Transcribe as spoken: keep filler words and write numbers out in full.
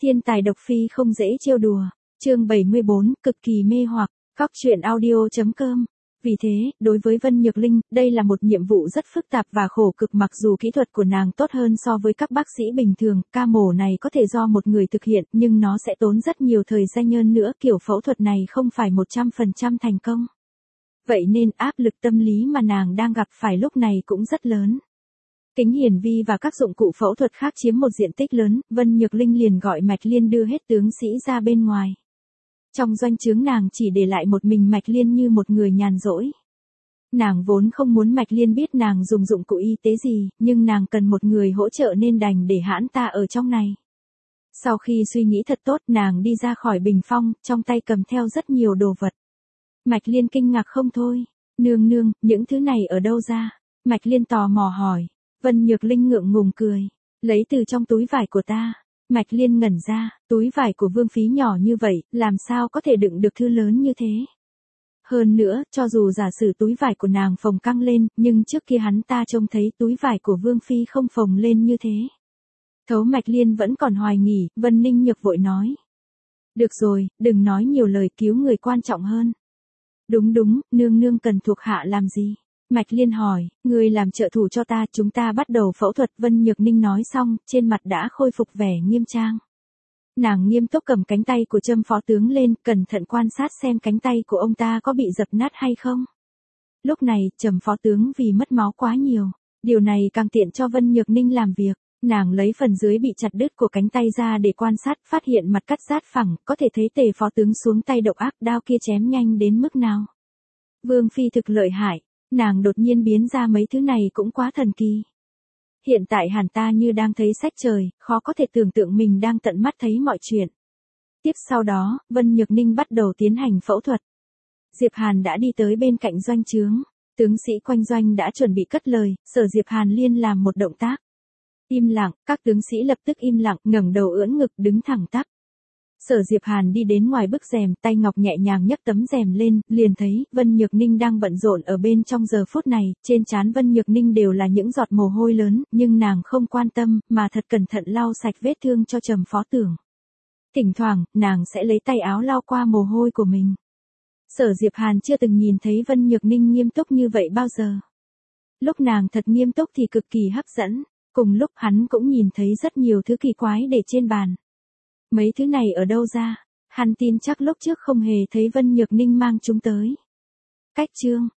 Thiên tài độc phi không dễ trêu đùa. Chương bảy mươi bốn, cực kỳ mê hoặc. Góc truyện audio chấm com. Vì thế, đối với Vân Nhược Linh, đây là một nhiệm vụ rất phức tạp và khổ cực, mặc dù kỹ thuật của nàng tốt hơn so với các bác sĩ bình thường, ca mổ này có thể do một người thực hiện, nhưng nó sẽ tốn rất nhiều thời gian hơn nữa, kiểu phẫu thuật này không phải một trăm phần trăm thành công. Vậy nên áp lực tâm lý mà nàng đang gặp phải lúc này cũng rất lớn. Kính hiển vi và các dụng cụ phẫu thuật khác chiếm một diện tích lớn, Vân Nhược Linh liền gọi Mạch Liên đưa hết tướng sĩ ra bên ngoài. Trong doanh trướng nàng chỉ để lại một mình Mạch Liên như một người nhàn rỗi. Nàng vốn không muốn Mạch Liên biết nàng dùng dụng cụ y tế gì, nhưng nàng cần một người hỗ trợ nên đành để hãn ta ở trong này. Sau khi suy nghĩ thật tốt, nàng đi ra khỏi bình phong, trong tay cầm theo rất nhiều đồ vật. Mạch Liên kinh ngạc không thôi. Nương nương, những thứ này ở đâu ra? Mạch Liên tò mò hỏi. Vân Nhược Linh ngượng ngùng cười. Lấy từ trong túi vải của ta. Mạch Liên ngẩn ra, túi vải của Vương Phi nhỏ như vậy, làm sao có thể đựng được thứ lớn như thế? Hơn nữa, cho dù giả sử túi vải của nàng phồng căng lên, nhưng trước kia hắn ta trông thấy túi vải của Vương Phi không phồng lên như thế. Thấu Mạch Liên vẫn còn hoài nghi, Vân Ninh Nhược vội nói. Được rồi, đừng nói nhiều lời, cứu người quan trọng hơn. Đúng đúng, nương nương cần thuộc hạ làm gì? Mạch Liên hỏi, người làm trợ thủ cho ta, chúng ta bắt đầu phẫu thuật. Vân Nhược Ninh nói xong, trên mặt đã khôi phục vẻ nghiêm trang. Nàng nghiêm túc cầm cánh tay của Trâm phó tướng lên, cẩn thận quan sát xem cánh tay của ông ta có bị dập nát hay không. Lúc này, Trầm phó tướng vì mất máu quá nhiều. Điều này càng tiện cho Vân Nhược Ninh làm việc. Nàng lấy phần dưới bị chặt đứt của cánh tay ra để quan sát, phát hiện mặt cắt rát phẳng, có thể thấy Tề phó tướng xuống tay độc ác, đao kia chém nhanh đến mức nào. Vương Phi thực lợi hại. Nàng đột nhiên biến ra mấy thứ này cũng quá thần kỳ. Hiện tại hẳn ta như đang thấy sách trời, khó có thể tưởng tượng mình đang tận mắt thấy mọi chuyện. Tiếp sau đó, Vân Nhược Ninh bắt đầu tiến hành phẫu thuật. Diệp Hàn đã đi tới bên cạnh doanh trướng. Tướng sĩ quanh doanh đã chuẩn bị cất lời, Sở Diệp Hàn liên làm một động tác. Im lặng, các tướng sĩ lập tức im lặng, ngẩng đầu ưỡn ngực đứng thẳng tắp. Sở Diệp Hàn đi đến ngoài bức rèm, tay ngọc nhẹ nhàng nhấc tấm rèm lên, liền thấy Vân Nhược Ninh đang bận rộn ở bên trong giờ phút này, trên trán Vân Nhược Ninh đều là những giọt mồ hôi lớn, nhưng nàng không quan tâm, mà thật cẩn thận lau sạch vết thương cho Trầm phó tướng. Thỉnh thoảng, nàng sẽ lấy tay áo lau qua mồ hôi của mình. Sở Diệp Hàn chưa từng nhìn thấy Vân Nhược Ninh nghiêm túc như vậy bao giờ. Lúc nàng thật nghiêm túc thì cực kỳ hấp dẫn, cùng lúc hắn cũng nhìn thấy rất nhiều thứ kỳ quái để trên bàn. Mấy thứ này ở đâu ra? Hắn tin chắc lúc trước không hề thấy Vân Nhược Ninh mang chúng tới. Cách chương